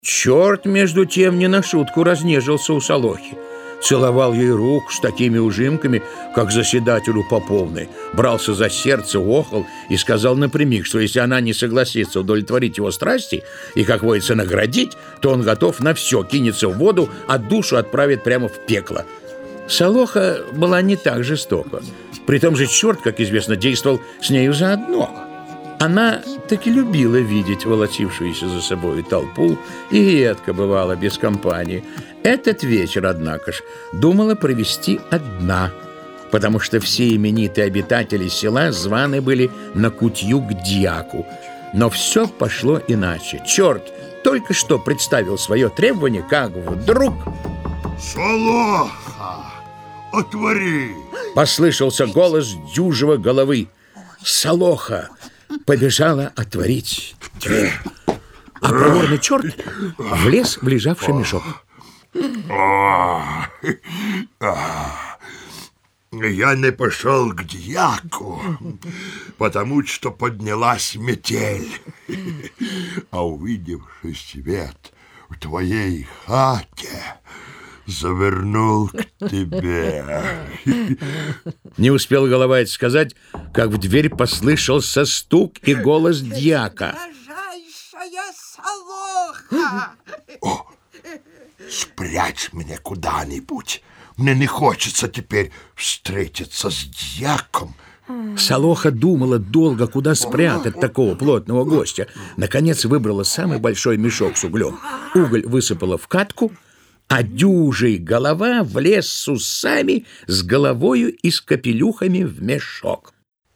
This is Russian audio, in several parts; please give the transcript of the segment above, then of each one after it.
Черт, между тем, не на шутку разнежился у Солохи. Целовал ей руку с такими ужимками, как заседателю поповной, брался за сердце, охал и сказал напрямик, что если она не согласится удовлетворить его страсти и, как водится, наградить, то он готов на все, кинется в воду, а душу отправит прямо в пекло. Солоха была не так жестока. При том же черт, как известно, действовал с нею заодно. Она таки любила видеть волочившуюся за собой толпу и редко бывала без компании. Этот вечер, однако ж, думала провести одна, потому что все именитые обитатели села званы были на кутью к дьяку. Но все пошло иначе. Черт только что представил свое требование, как вдруг... «Солоха, отвори!» Послышался голос дюжего головы. Солоха побежала отворить дверь, а проворный черт влез в лежавший мешок. Я не пошел к дьяку, потому что поднялась метель. А увидевший свет в твоей хате, завернул к тебе. Не успел голова это сказать, как в дверь послышался стук и голос дьяка. Дрожайшая Солоха! О, спрячь меня куда-нибудь. Мне не хочется теперь встретиться с дьяком. Солоха думала долго, куда спрятать такого плотного гостя. Наконец выбрала самый большой мешок с углем. Уголь высыпала в катку, а дюжий голова влез с усами, с головою и с капелюхами в мешок.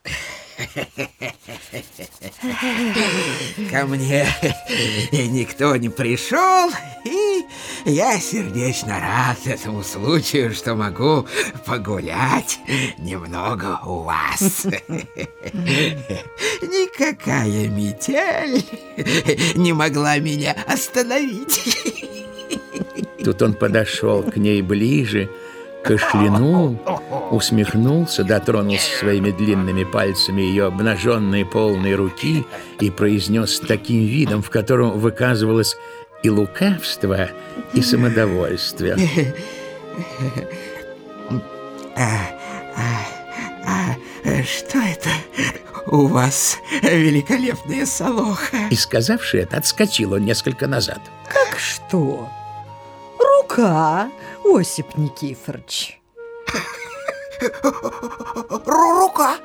Ко мне никто не пришел, и я сердечно рад этому случаю, что могу погулять немного у вас. Никакая метель не могла меня остановить. Тут он подошел к ней ближе, кашлянул, усмехнулся, дотронулся своими длинными пальцами ее обнаженной полной руки и произнес с таким видом, в котором выказывалось и лукавство, и самодовольствие. Что это у вас, великолепная Солоха? И сказавши это, отскочил он несколько назад. Как что? Рука, Осип Никифорович. Рука?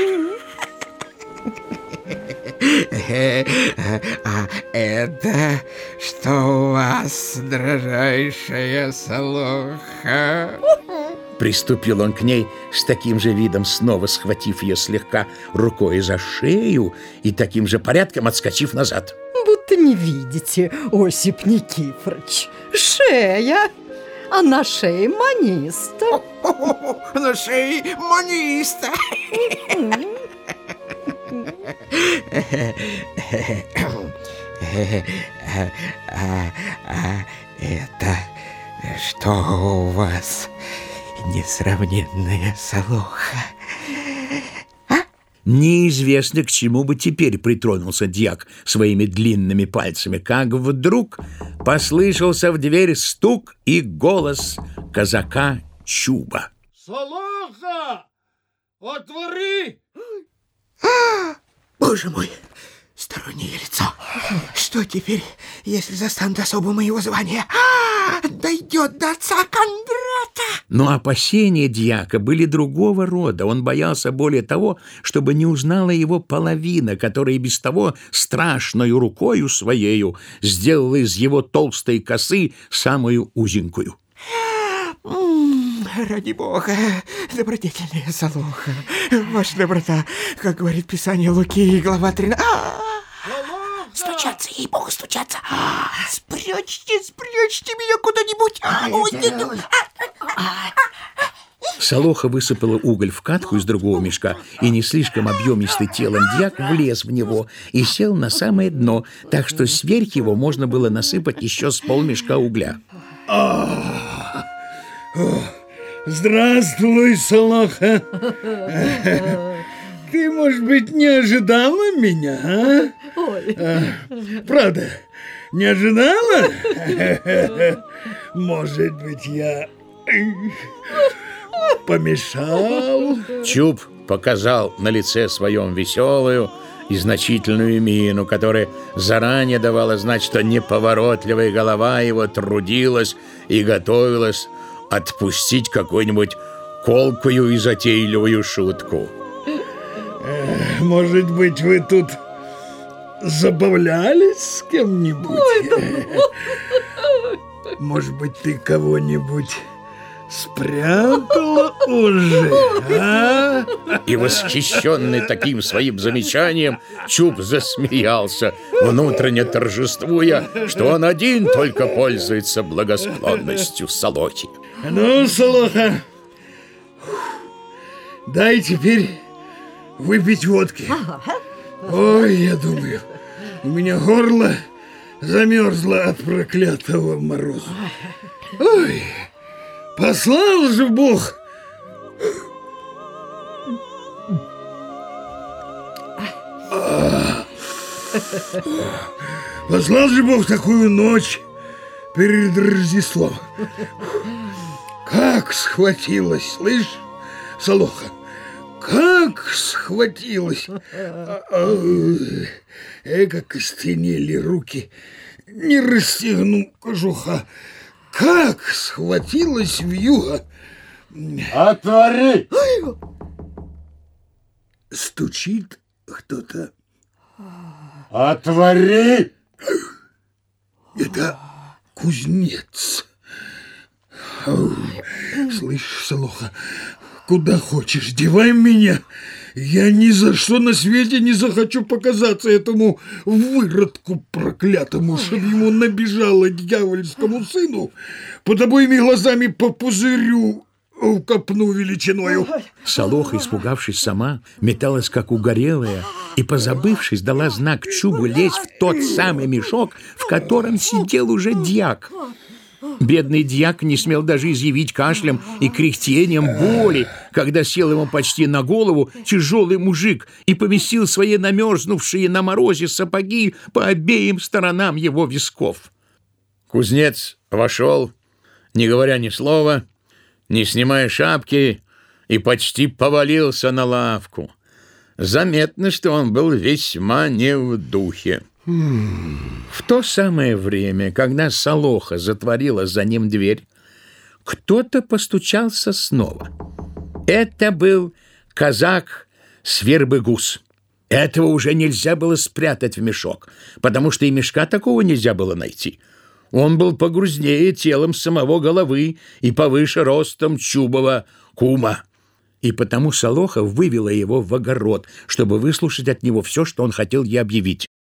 А это что у вас, дрожайшая Солоха? Приступил он к ней с таким же видом, снова схватив ее слегка рукой за шею и таким же порядком отскочив назад. Будто не видите, Осип Никифорович. Шея, а на шее маниста. На шее маниста. Это что у вас, несравненная Солоха? Неизвестно, к чему бы теперь притронулся дьяк своими длинными пальцами, как вдруг послышался в дверь стук и голос казака Чуба. «Солоха, отвори!» Боже мой, стороннее лицо. Что теперь, если застанут особо моего звания? Дойдет до отца Кондрата. Но опасения дьяка были другого рода. Он боялся более того, чтобы не узнала его половина, которая без того страшною рукою своею сделала из его толстой косы самую узенькую. Ради бога, добродетельная Солоха, ваша доброта, как говорит Писание Луки, глава 13. Стучаться, ей-богу, стучаться. Спрячьте меня куда-нибудь. Солоха высыпала уголь в катку из другого мешка, и не слишком объемистый телом дьяк влез в него и сел на самое дно, так что сверх его можно было насыпать еще с полмешка угля. Здравствуй, Солоха. Ты, может быть, не ожидала меня, а? Ой. Правда, Не ожидала? Может быть, я помешал? Чуб показал на лице своем веселую и значительную мину, которая заранее давала знать, что неповоротливая голова его трудилась и готовилась отпустить какую-нибудь колкую и затейливую шутку. Может быть, вы тут забавлялись с кем-нибудь? Может быть, ты кого-нибудь спрятала уже, а? И, восхищенный таким своим замечанием, Чуб засмеялся, внутренне торжествуя, что он один только пользуется благосклонностью Солохи. Ну, Солоха, дай теперь выпить водки. Ой, я думаю, у меня горло замерзло от проклятого мороза. Ой, послал же Бог. Послал же Бог такую ночь перед Рождеством. Как схватилась, слышь, Солоха? Как схватилась! Как костенели руки, не расстегну кожуха. Как схватилась вьюга! Отвори! Стучит кто-то. Отвори! Это кузнец. Слышь, Солоха, куда хочешь, девай меня. Я ни за что на свете не захочу показаться этому выродку проклятому, чтоб ему набежало дьявольскому сыну под обоими глазами по пузырю в копну величиною. Солоха, испугавшись сама, металась как угорелая и, позабывшись, дала знак Чубу лезть в тот самый мешок, в котором сидел уже дьяк. Бедный дьяк не смел даже изъявить кашлем и кряхтением боли, когда сел ему почти на голову тяжелый мужик и поместил свои намерзнувшие на морозе сапоги по обеим сторонам его висков. Кузнец вошел, не говоря ни слова, не снимая шапки, и почти повалился на лавку. Заметно, что он был весьма не в духе. В то самое время, когда Солоха затворила за ним дверь, кто-то постучался снова. Это был казак Свербыгус. Этого уже нельзя было спрятать в мешок, потому что и мешка такого нельзя было найти. Он был погрузнее телом самого головы и повыше ростом Чубова кума. И потому Солоха вывела его в огород, чтобы выслушать от него все, что он хотел ей объявить.